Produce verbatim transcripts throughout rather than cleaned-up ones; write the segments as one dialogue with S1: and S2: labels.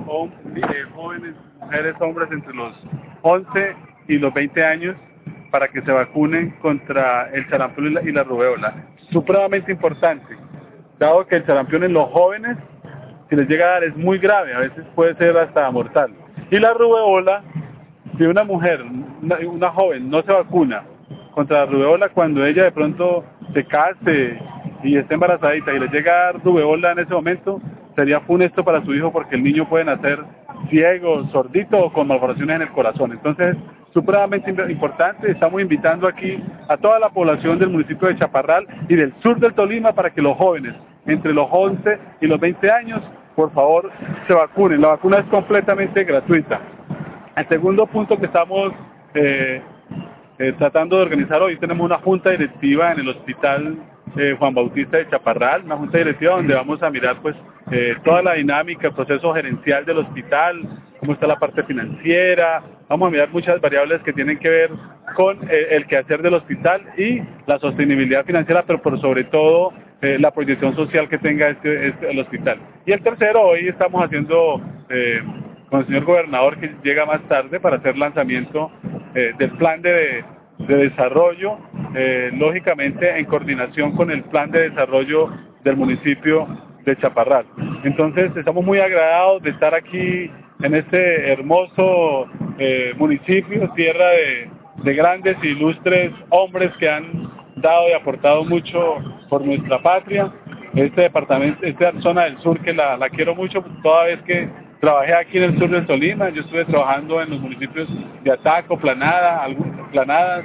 S1: hom- eh, jóvenes, mujeres, hombres entre los once y los veinte años para que se vacunen contra el sarampión y la, y la rubéola. Supremamente importante, dado que el sarampión en los jóvenes, si les llega a dar, es muy grave, a veces puede ser hasta mortal. Y la rubéola, si una mujer, una, una joven, no se vacuna contra la rubéola, cuando ella de pronto se case y esté embarazadita y le llega a dar rubéola en ese momento, sería funesto para su hijo porque el niño puede nacer ciego, sordito o con malformaciones en el corazón. Entonces, supremamente importante, estamos invitando aquí a toda la población del municipio de Chaparral y del sur del Tolima para que los jóvenes, entre los once y los veinte años, por favor, se vacunen. La vacuna es completamente gratuita. El segundo punto que estamos eh, eh, tratando de organizar hoy, tenemos una junta directiva en el hospital eh, Juan Bautista de Chaparral, una junta directiva donde vamos a mirar pues eh, toda la dinámica, el proceso gerencial del hospital, cómo está la parte financiera, vamos a mirar muchas variables que tienen que ver con eh, el quehacer del hospital y la sostenibilidad financiera, pero por sobre todo eh, la proyección social que tenga este, este, el hospital. Y el tercero, hoy estamos haciendo eh, con el señor gobernador, que llega más tarde, para hacer lanzamiento eh, del plan de, de desarrollo, eh, lógicamente en coordinación con el plan de desarrollo del municipio de Chaparral. Entonces estamos muy agradados de estar aquí en este hermoso eh, municipio, tierra de, de grandes e ilustres hombres que han dado y aportado mucho por nuestra patria. Este departamento, esta zona del sur que la, la quiero mucho, toda vez que trabajé aquí en el sur del Tolima, yo estuve trabajando en los municipios de Ataco, Planada, algunas Planadas,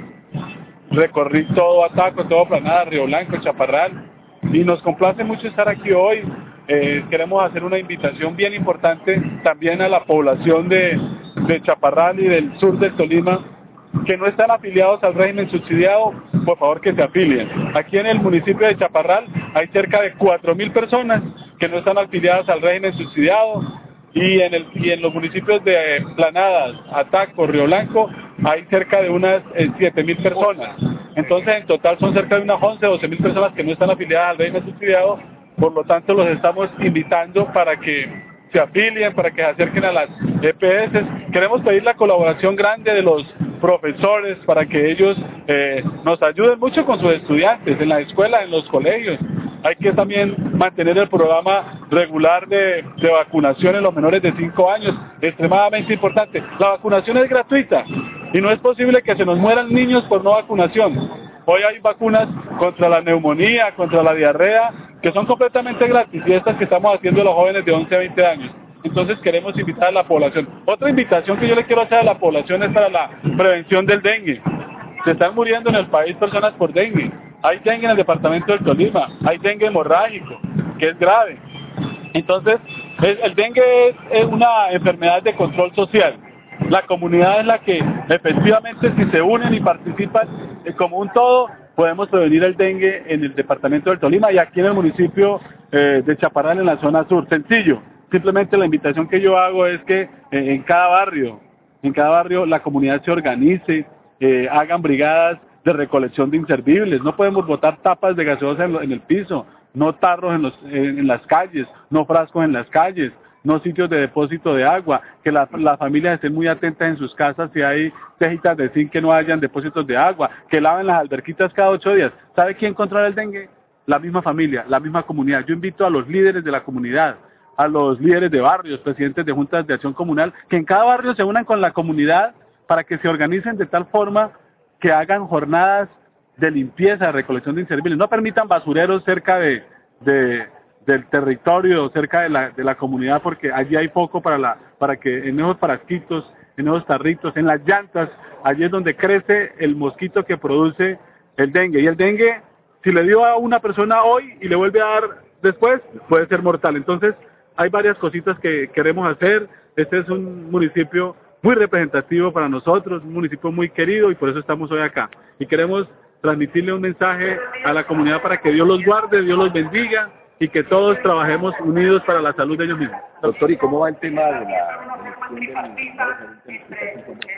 S1: recorrí todo Ataco, todo Planada, Río Blanco, Chaparral, y nos complace mucho estar aquí hoy. Eh, queremos hacer una invitación bien importante también a la población de, de Chaparral y del sur del Tolima, que no están afiliados al régimen subsidiado, por favor que se afilien. Aquí en el municipio de Chaparral hay cerca de cuatro mil personas que no están afiliadas al régimen subsidiado, y en, el, y en los municipios de eh, Planadas, Ataco, Río Blanco, hay cerca de unas eh, siete mil personas. Entonces, en total son cerca de unas once, doce mil personas que no están afiliadas al régimen subsidiado, por lo tanto los estamos invitando para que se afilien, para que se acerquen a las E P S. Queremos pedir la colaboración grande de los profesores para que ellos eh, nos ayuden mucho con sus estudiantes en la escuela, en los colegios. Hay que también mantener el programa regular de, de vacunación en los menores de cinco años, extremadamente importante. La vacunación es gratuita y no es posible que se nos mueran niños por no vacunación. Hoy hay vacunas contra la neumonía, contra la diarrea, que son completamente gratis, y estas que estamos haciendo los jóvenes de once a veinte años. Entonces queremos invitar a la población. Otra invitación que yo le quiero hacer a la población es para la prevención del dengue. Se están muriendo en el país personas por dengue. Hay dengue en el departamento del Tolima, hay dengue hemorrágico, que es grave. Entonces, el dengue es, es una enfermedad de control social. La comunidad es la que efectivamente, si se unen y participan eh, como un todo, podemos prevenir el dengue en el departamento del Tolima y aquí en el municipio eh, de Chaparral, en la zona sur. Sencillo, simplemente la invitación que yo hago es que eh, en cada barrio, en cada barrio la comunidad se organice, eh, hagan brigadas de recolección de inservibles. No podemos botar tapas de gaseosa en, lo, en el piso, no tarros en, los, en, en las calles, no frascos en las calles, no sitios de depósito de agua, que la, las familias estén muy atentas en sus casas si hay tejitas de zinc, que no hayan depósitos de agua, que laven las alberquitas cada ocho días. ¿Sabe quién controla el dengue? La misma familia, la misma comunidad. Yo invito a los líderes de la comunidad, a los líderes de barrios, presidentes de juntas de acción comunal, que en cada barrio se unan con la comunidad para que se organicen de tal forma que hagan jornadas de limpieza, de recolección de inservibles. No permitan basureros cerca de, de, del territorio, cerca de la, de la comunidad, porque allí hay poco para, la, para que en esos frasquitos, en esos tarritos, en las llantas, allí es donde crece el mosquito que produce el dengue. Y el dengue, si le dio a una persona hoy y le vuelve a dar después, puede ser mortal. Entonces, hay varias cositas que queremos hacer. Este es un municipio muy representativo para nosotros, un municipio muy querido, y por eso estamos hoy acá. Y queremos transmitirle un mensaje a la comunidad para que Dios los guarde, Dios los bendiga, y que todos trabajemos unidos para la salud de ellos mismos.
S2: Doctor, ¿y cómo va el tema de la elección del